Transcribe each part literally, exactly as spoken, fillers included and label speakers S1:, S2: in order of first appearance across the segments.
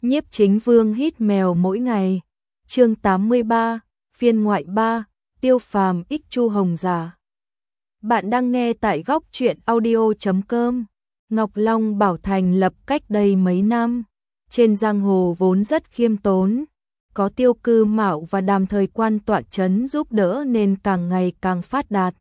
S1: Nhiếp Chính Vương hít mèo mỗi ngày. Chương tám mươi ba, phiên ngoại ba, Tiêu Phàm x Chu Hồng Giả. Bạn đang nghe tại góc truyện audio chấm com. Ngọc Long Bảo thành lập cách đây mấy năm, trên giang hồ vốn rất khiêm tốn, có Tiêu Cư Mạo và Đàm Thời Quan tọa chấn giúp đỡ nên càng ngày càng phát đạt.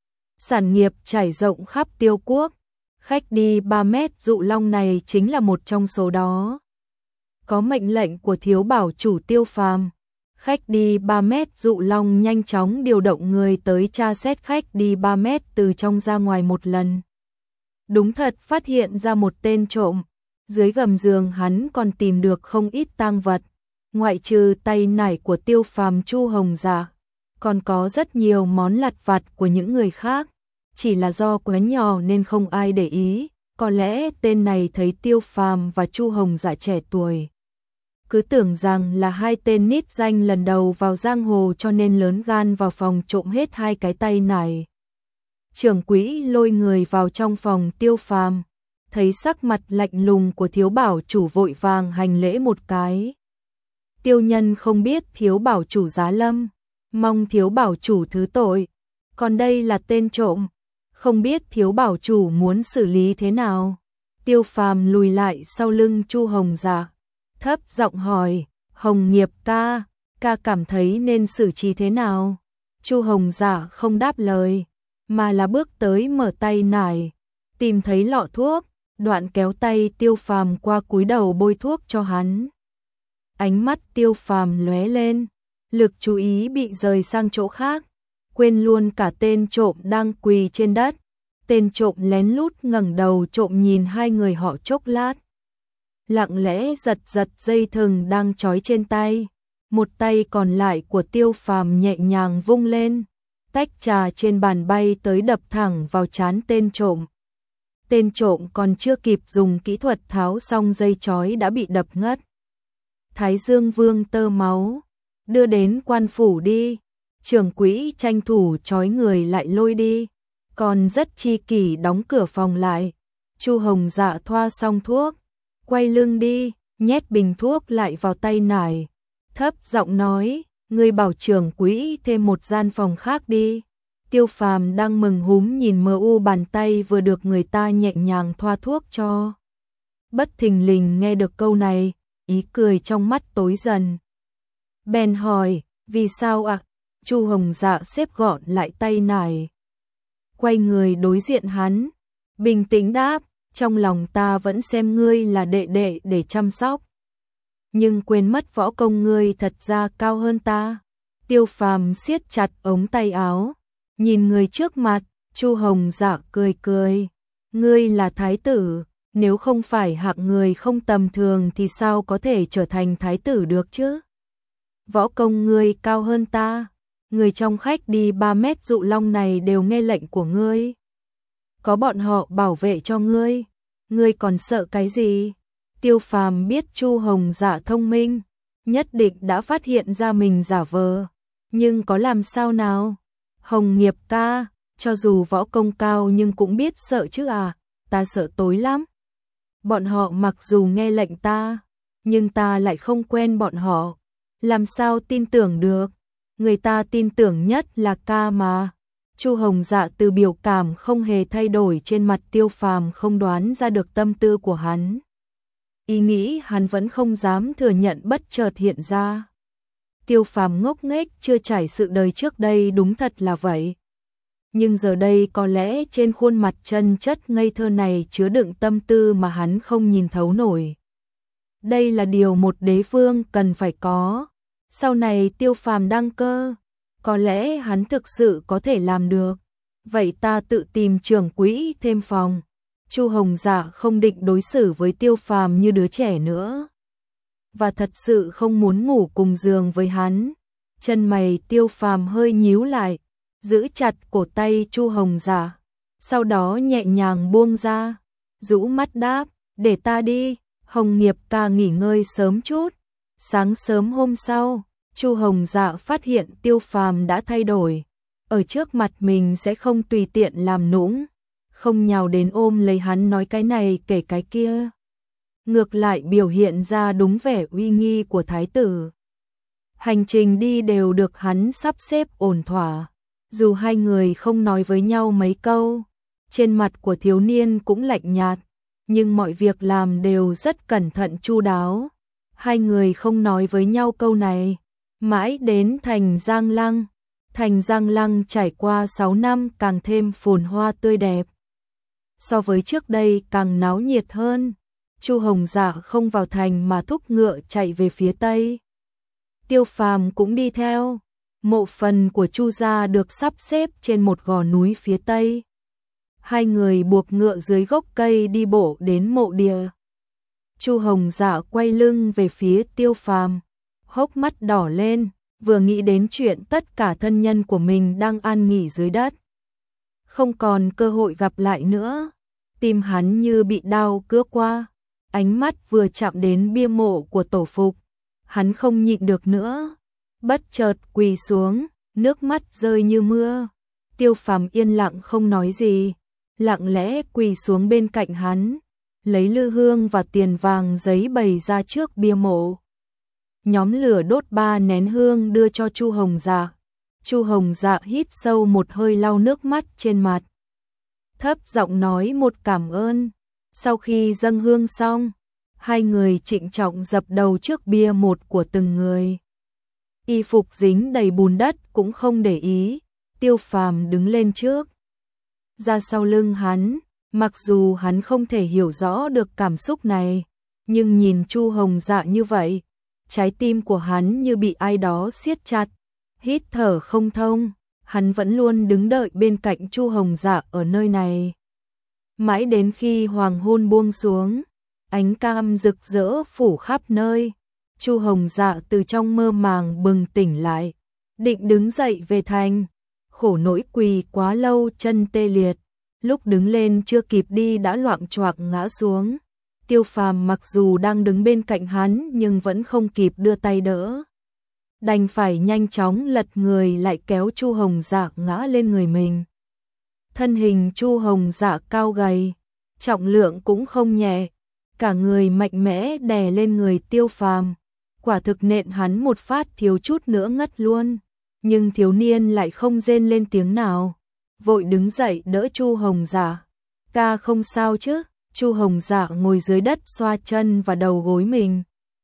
S1: Sản nghiệp trải rộng khắp Tiêu quốc, khách đi ba mét Dụ Long này chính là một trong số đó. Có mệnh lệnh của thiếu bảo chủ Tiêu Phàm, khách đi ba mét Dụ Long nhanh chóng điều động người tới tra xét khách đi ba mét từ trong ra ngoài một lần. Đúng thật phát hiện ra một tên trộm, dưới gầm giường hắn còn tìm được không ít tang vật, ngoại trừ tay nải của Tiêu Phàm Chu Hồng Giả, còn có rất nhiều món lặt vặt của những người khác, chỉ là do quá nhỏ nên không ai để ý, có lẽ tên này thấy Tiêu Phàm và Chu Hồng Giả trẻ tuổi, cứ tưởng rằng là hai tên nít danh lần đầu vào giang hồ cho nên lớn gan vào phòng trộm hết hai cái tay nải. Trưởng quỹ lôi người vào trong phòng Tiêu Phàm, thấy sắc mặt lạnh lùng của thiếu bảo chủ vội vàng hành lễ một cái. Tiêu nhân không biết thiếu bảo chủ giá lâm, mong thiếu bảo chủ thứ tội, còn đây là tên trộm, không biết thiếu bảo chủ muốn xử lý thế nào. Tiêu Phàm lùi lại sau lưng Chu Hồng Giả, thấp giọng hỏi, Hồng Nghiệp ca, ca cảm thấy nên xử trí thế nào? Chu Hồng Giả không đáp lời, mà là bước tới mở tay nải, tìm thấy lọ thuốc, đoạn kéo tay Tiêu Phàm qua cúi đầu bôi thuốc cho hắn. Ánh mắt Tiêu Phàm lóe lên, lực chú ý bị rời sang chỗ khác, quên luôn cả tên trộm đang quỳ trên đất. Tên trộm lén lút ngẩng đầu trộm nhìn hai người họ chốc lát, lặng lẽ giật giật dây thừng đang trói trên tay, một tay còn lại của Tiêu Phàm nhẹ nhàng vung lên, tách trà trên bàn bay tới đập thẳng vào trán tên trộm. Tên trộm còn chưa kịp dùng kỹ thuật tháo xong dây trói đã bị đập ngất. Thái Dương vương tơ máu, đưa đến quan phủ đi. Trưởng quỹ tranh thủ trói người lại lôi đi, còn rất chi kỷ đóng cửa phòng lại. Chu Hồng Dạ thoa xong thuốc, quay lưng đi, nhét bình thuốc lại vào tay nải, thấp giọng nói, ngươi bảo trưởng quỹ thêm một gian phòng khác đi. Tiêu Phàm đang mừng húm nhìn mờ u bàn tay vừa được người ta nhẹ nhàng thoa thuốc cho. Bất thình lình nghe được câu này, ý cười trong mắt tối dần. Bèn hỏi, vì sao ạ? À? Chu Hồng Dạ xếp gọn lại tay nải, quay người đối diện hắn, bình tĩnh đáp, trong lòng ta vẫn xem ngươi là đệ đệ để chăm sóc, nhưng quên mất võ công ngươi thật ra cao hơn ta. Tiêu Phàm siết chặt ống tay áo, nhìn người trước mặt. Chu Hồng Dạ cười cười, ngươi là thái tử, nếu không phải hạng người không tầm thường thì sao có thể trở thành thái tử được chứ? Võ công ngươi cao hơn ta, người trong khách đi ba mét Dụ Long này đều nghe lệnh của ngươi, có bọn họ bảo vệ cho ngươi, ngươi còn sợ cái gì? Tiêu Phàm biết Chu Hồng Dạ thông minh, nhất định đã phát hiện ra mình giả vờ, nhưng có làm sao nào? Hồng Nghiệp ca, cho dù võ công cao nhưng cũng biết sợ chứ à, ta sợ tối lắm. Bọn họ mặc dù nghe lệnh ta, nhưng ta lại không quen bọn họ, làm sao tin tưởng được? Người ta tin tưởng nhất là ca mà. Chu Hồng Dạ từ biểu cảm không hề thay đổi trên mặt Tiêu Phàm không đoán ra được tâm tư của hắn. Ý nghĩ hắn vẫn không dám thừa nhận bất chợt hiện ra. Tiêu Phàm ngốc nghếch chưa trải sự đời trước đây đúng thật là vậy. Nhưng giờ đây có lẽ trên khuôn mặt chân chất ngây thơ này chứa đựng tâm tư mà hắn không nhìn thấu nổi. Đây là điều một đế vương cần phải có. Sau này Tiêu Phàm đăng cơ, có lẽ hắn thực sự có thể làm được. Vậy ta tự tìm trưởng quỹ thêm phòng. Chu Hồng Dạ không định đối xử với Tiêu Phàm như đứa trẻ nữa, và thật sự không muốn ngủ cùng giường với hắn. Chân mày Tiêu Phàm hơi nhíu lại, giữ chặt cổ tay Chu Hồng Dạ, sau đó nhẹ nhàng buông ra, rũ mắt đáp, để ta đi, Hồng Nghiệp ca nghỉ ngơi sớm chút. Sáng sớm hôm sau, Chu Hồng Dạ phát hiện Tiêu Phàm đã thay đổi, ở trước mặt mình sẽ không tùy tiện làm nũng, không nhào đến ôm lấy hắn nói cái này kể cái kia. ngược lại biểu hiện ra đúng vẻ uy nghi của thái tử. Hành trình đi đều được hắn sắp xếp ổn thỏa, dù hai người không nói với nhau mấy câu, trên mặt của thiếu niên cũng lạnh nhạt, nhưng mọi việc làm đều rất cẩn thận chu đáo. Hai người không nói với nhau câu này, mãi đến thành Giang Lăng. Thành Giang Lăng trải qua sáu năm càng thêm phồn hoa tươi đẹp. So với trước đây càng náo nhiệt hơn. Chu Hồng Dạ không vào thành mà thúc ngựa chạy về phía tây. Tiêu Phàm cũng đi theo. Mộ phần của Chu gia được sắp xếp trên một gò núi phía tây. Hai người buộc ngựa dưới gốc cây đi bộ đến mộ địa. Chu Hồng Dạ quay lưng về phía Tiêu Phàm, hốc mắt đỏ lên, vừa nghĩ đến chuyện tất cả thân nhân của mình đang an nghỉ dưới đất, không còn cơ hội gặp lại nữa. Tim hắn như bị đau cứa qua, ánh mắt vừa chạm đến bia mộ của tổ phục, hắn không nhịn được nữa, bất chợt quỳ xuống, nước mắt rơi như mưa. Tiêu Phàm yên lặng không nói gì, lặng lẽ quỳ xuống bên cạnh hắn, lấy lư hương và tiền vàng giấy bày ra trước bia mộ. Nhóm lửa đốt ba nén hương đưa cho Chu Hồng Dạ. Chu Hồng Dạ hít sâu một hơi lau nước mắt trên mặt, thấp giọng nói một cảm ơn. Sau khi dâng hương xong, hai người trịnh trọng dập đầu trước bia một của từng người. Y phục dính đầy bùn đất cũng không để ý, Tiêu Phàm đứng lên trước, ra sau lưng hắn. Mặc dù hắn không thể hiểu rõ được cảm xúc này, nhưng nhìn Chu Hồng Dạ như vậy, trái tim của hắn như bị ai đó siết chặt, hít thở không thông. Hắn vẫn luôn đứng đợi bên cạnh Chu Hồng Dạ ở nơi này. Mãi đến khi hoàng hôn buông xuống, ánh cam rực rỡ phủ khắp nơi, Chu Hồng Dạ từ trong mơ màng bừng tỉnh lại, định đứng dậy về thành, khổ nỗi quỳ quá lâu chân tê liệt. Lúc đứng lên chưa kịp đi đã loạng choạng ngã xuống. Tiêu Phàm mặc dù đang đứng bên cạnh hắn nhưng vẫn không kịp đưa tay đỡ, đành phải nhanh chóng lật người lại kéo Chu Hồng Dạ ngã lên người mình. Thân hình Chu Hồng Dạ cao gầy, trọng lượng cũng không nhẹ, cả người mạnh mẽ đè lên người Tiêu Phàm, quả thực nện hắn một phát thiếu chút nữa ngất luôn, nhưng thiếu niên lại không rên lên tiếng nào, vội đứng dậy đỡ Chu Hồng Dạ. "Ca không sao chứ?" Chu Hồng Dạ ngồi dưới đất xoa chân và đầu gối mình,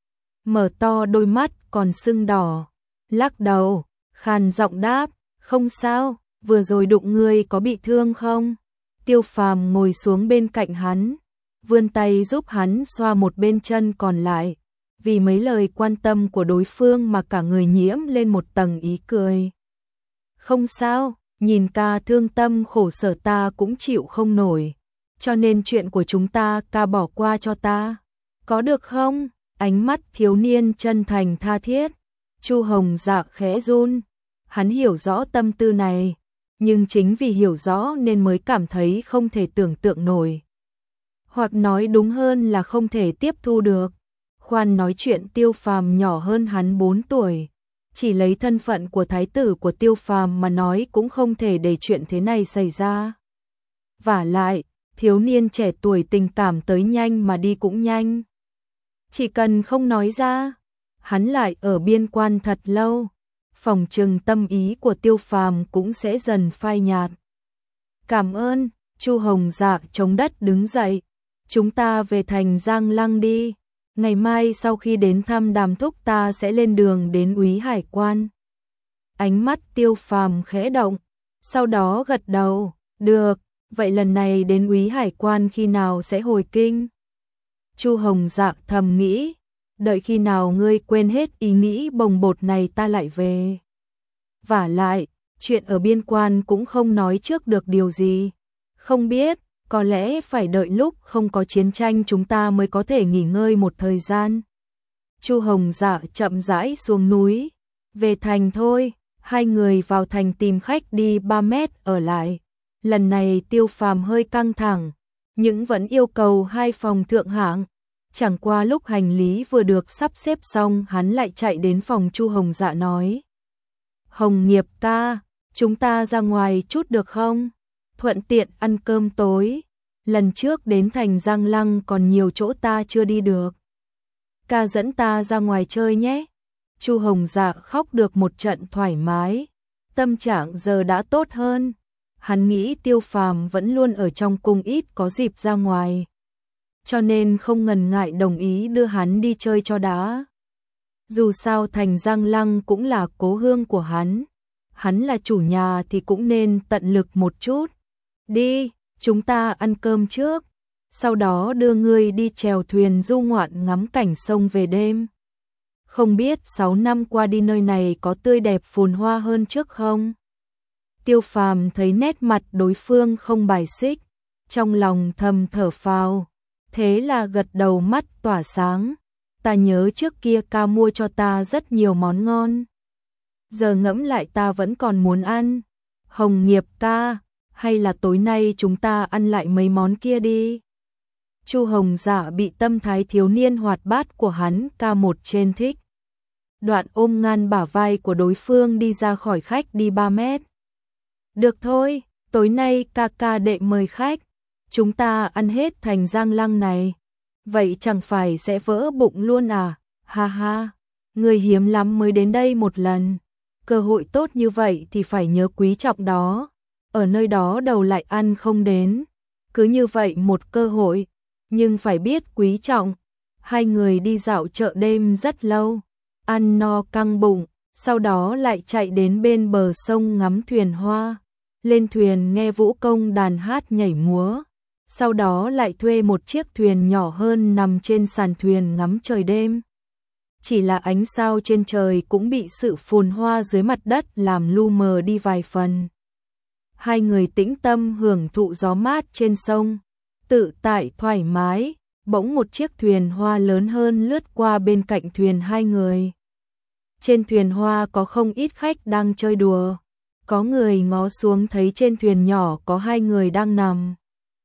S1: mở to đôi mắt còn sưng đỏ, lắc đầu, khàn giọng đáp, "Không sao, vừa rồi đụng ngươi có bị thương không?" Tiêu Phàm ngồi xuống bên cạnh hắn, vươn tay giúp hắn xoa một bên chân còn lại, vì mấy lời quan tâm của đối phương mà cả người nhiễm lên một tầng ý cười. "Không sao, nhìn ca thương tâm khổ sở ta cũng chịu không nổi, cho nên chuyện của chúng ta ca bỏ qua cho ta, có được không?" Ánh mắt thiếu niên chân thành tha thiết. Chu Hồng Dạ khẽ run, hắn hiểu rõ tâm tư này, nhưng chính vì hiểu rõ nên mới cảm thấy không thể tưởng tượng nổi. Hoặc nói đúng hơn là không thể tiếp thu được. Khoan nói chuyện Tiêu Phàm nhỏ hơn hắn bốn tuổi, chỉ lấy thân phận của thái tử của Tiêu Phàm mà nói cũng không thể để chuyện thế này xảy ra. Vả lại, thiếu niên trẻ tuổi tình cảm tới nhanh mà đi cũng nhanh. Chỉ cần không nói ra, hắn lại ở biên quan thật lâu, phòng trừng tâm ý của Tiêu Phàm cũng sẽ dần phai nhạt. "Cảm ơn." Chu Hồng Dạ chống đất đứng dậy, "Chúng ta về thành Giang Lăng đi. Ngày mai sau khi đến thăm Đàm thúc ta sẽ lên đường đến úy hải quan." Ánh mắt Tiêu Phàm khẽ động, sau đó gật đầu, "Được, vậy lần này đến úy hải quan khi nào sẽ hồi kinh?" Chu Hồng Dạ thầm nghĩ, đợi khi nào ngươi quên hết ý nghĩ bồng bột này ta lại về. Vả lại, chuyện ở biên quan cũng không nói trước được điều gì. Không biết, có lẽ phải đợi lúc không có chiến tranh chúng ta mới có thể nghỉ ngơi một thời gian. Chu Hồng Dạ chậm rãi xuống núi, về thành thôi. Hai người vào thành tìm khách đi ba mét ở lại. Lần này Tiêu Phàm hơi căng thẳng, nhưng vẫn yêu cầu hai phòng thượng hạng. Chẳng qua lúc hành lý vừa được sắp xếp xong hắn lại chạy đến phòng Chu Hồng Dạ nói, "Hồng Nghiệp ca, chúng ta ra ngoài chút được không? Thuận tiện ăn cơm tối." lần trước đến thành Giang Lăng còn nhiều chỗ ta chưa đi được. Ca dẫn ta ra ngoài chơi nhé. Chu Hồng Dạ khóc được một trận thoải mái, tâm trạng giờ đã tốt hơn. Hắn nghĩ Tiêu Phàm vẫn luôn ở trong cung ít có dịp ra ngoài, cho nên không ngần ngại đồng ý đưa hắn đi chơi cho đã. Dù sao thành Giang Lăng cũng là cố hương của hắn, hắn là chủ nhà thì cũng nên tận lực một chút. Đi, chúng ta ăn cơm trước, sau đó đưa ngươi đi chèo thuyền du ngoạn ngắm cảnh sông về đêm. Không biết sáu năm qua đi nơi này có tươi đẹp phồn hoa hơn trước không? Tiêu Phàm thấy nét mặt đối phương không bài xích, trong lòng thầm thở phào, thế là gật đầu mắt tỏa sáng. Ta nhớ trước kia ca mua cho ta rất nhiều món ngon, giờ ngẫm lại ta vẫn còn muốn ăn. Hồng Nghiệp ca, hay là tối nay chúng ta ăn lại mấy món kia đi. Chu Hồng Dạ bị tâm thái thiếu niên hoạt bát của hắn ca một trên thích. Đoạn ôm ngăn bả vai của đối phương đi ra khỏi khách đi ba mét. Được thôi, tối nay ca ca đệ mời khách, chúng ta ăn hết thành Giang Lăng này. Vậy chẳng phải sẽ vỡ bụng luôn à? Ha ha, người hiếm lắm mới đến đây một lần. Cơ hội tốt như vậy thì phải nhớ quý trọng đó. Ở nơi đó đầu lại ăn không đến. Cứ như vậy một cơ hội, nhưng phải biết quý trọng. Hai người đi dạo chợ đêm rất lâu, ăn no căng bụng, sau đó lại chạy đến bên bờ sông ngắm thuyền hoa. Lên thuyền nghe vũ công đàn hát nhảy múa, sau đó lại thuê một chiếc thuyền nhỏ hơn nằm trên sàn thuyền ngắm trời đêm. Chỉ là ánh sao trên trời cũng bị sự phồn hoa dưới mặt đất làm lu mờ đi vài phần. Hai người tĩnh tâm hưởng thụ gió mát trên sông, tự tại thoải mái, bỗng một chiếc thuyền hoa lớn hơn lướt qua bên cạnh thuyền hai người. Trên thuyền hoa có không ít khách đang chơi đùa, có người ngó xuống thấy trên thuyền nhỏ có hai người đang nằm.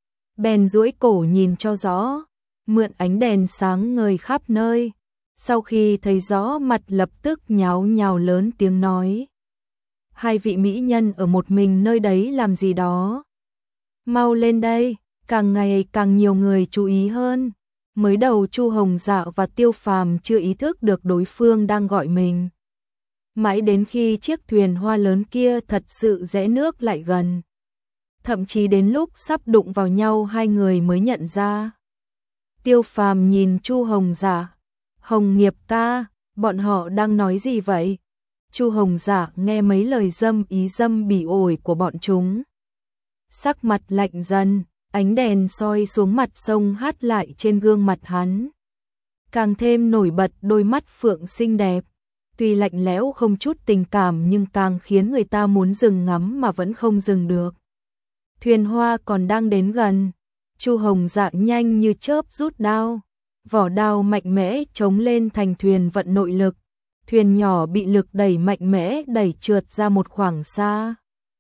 S1: Bèn duỗi cổ nhìn cho rõ, mượn ánh đèn sáng ngời khắp nơi. Sau khi thấy rõ mặt lập tức nháo nhào lớn tiếng nói. Hai vị mỹ nhân ở một mình nơi đấy làm gì đó? Mau lên đây, càng ngày càng nhiều người chú ý hơn. Mới đầu Chu Hồng Dạ và Tiêu Phàm chưa ý thức được đối phương đang gọi mình. Mãi đến khi chiếc thuyền hoa lớn kia thật sự rẽ nước lại gần, thậm chí đến lúc sắp đụng vào nhau hai người mới nhận ra. Tiêu Phàm nhìn Chu Hồng Dạ, Hồng Nghiệp ca, bọn họ đang nói gì vậy? Chu Hồng Dạ nghe mấy lời dâm ý dâm bỉ ổi của bọn chúng, sắc mặt lạnh dần, ánh đèn soi xuống mặt sông hát lại trên gương mặt hắn, càng thêm nổi bật đôi mắt phượng xinh đẹp. Tuy lạnh lẽo không chút tình cảm nhưng càng khiến người ta muốn dừng ngắm mà vẫn không dừng được. Thuyền hoa còn đang đến gần, Chu Hồng Dạ nhanh như chớp rút đao, vỏ đao mạnh mẽ chống lên thành thuyền vận nội lực. Thuyền nhỏ bị lực đẩy mạnh mẽ đẩy trượt ra một khoảng xa,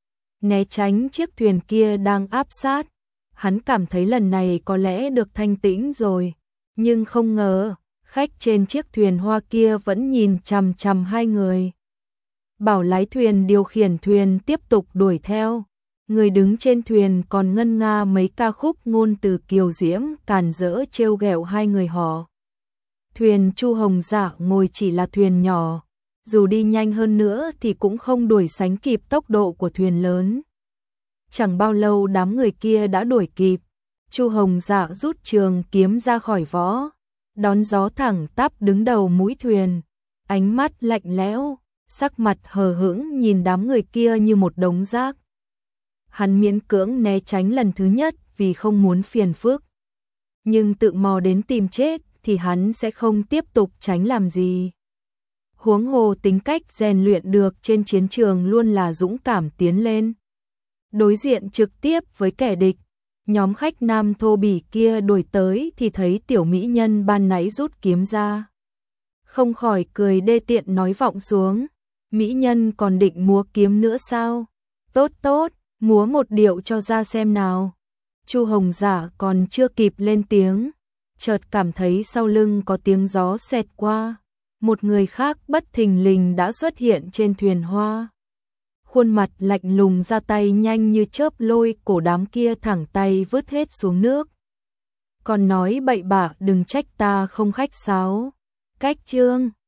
S1: né tránh chiếc thuyền kia đang áp sát. Hắn cảm thấy lần này có lẽ được thanh tĩnh rồi, nhưng không ngờ khách trên chiếc thuyền hoa kia vẫn nhìn chằm chằm hai người. Bảo lái thuyền điều khiển thuyền tiếp tục đuổi theo. Người đứng trên thuyền còn ngân nga mấy ca khúc ngôn từ kiều diễm càn rỡ trêu ghẹo hai người họ. Thuyền Chu Hồng Dạ ngồi chỉ là thuyền nhỏ, dù đi nhanh hơn nữa thì cũng không đuổi sánh kịp tốc độ của thuyền lớn. Chẳng bao lâu đám người kia đã đuổi kịp. Chu Hồng Dạ rút trường kiếm ra khỏi vỏ, đón gió thẳng tắp đứng đầu mũi thuyền, ánh mắt lạnh lẽo, sắc mặt hờ hững nhìn đám người kia như một đống rác. Hắn miễn cưỡng né tránh lần thứ nhất vì không muốn phiền phức, nhưng tự mò đến tìm chết thì hắn sẽ không tiếp tục tránh làm gì. Huống hồ tính cách rèn luyện được trên chiến trường luôn là dũng cảm tiến lên, đối diện trực tiếp với kẻ địch. Nhóm khách nam thô bỉ kia đuổi tới thì thấy tiểu mỹ nhân ban nãy rút kiếm ra, không khỏi cười đê tiện nói vọng xuống. Mỹ nhân còn định múa kiếm nữa sao? Tốt tốt, múa một điệu cho ra xem nào. Chu Hồng Dạ còn chưa kịp lên tiếng, chợt cảm thấy sau lưng có tiếng gió xẹt qua. Một người khác bất thình lình đã xuất hiện trên thuyền hoa. khuôn mặt lạnh lùng ra tay nhanh như chớp lôi cổ đám kia thẳng tay vứt hết xuống nước. Còn nói bậy bạ đừng trách ta không khách sáo. Cách chương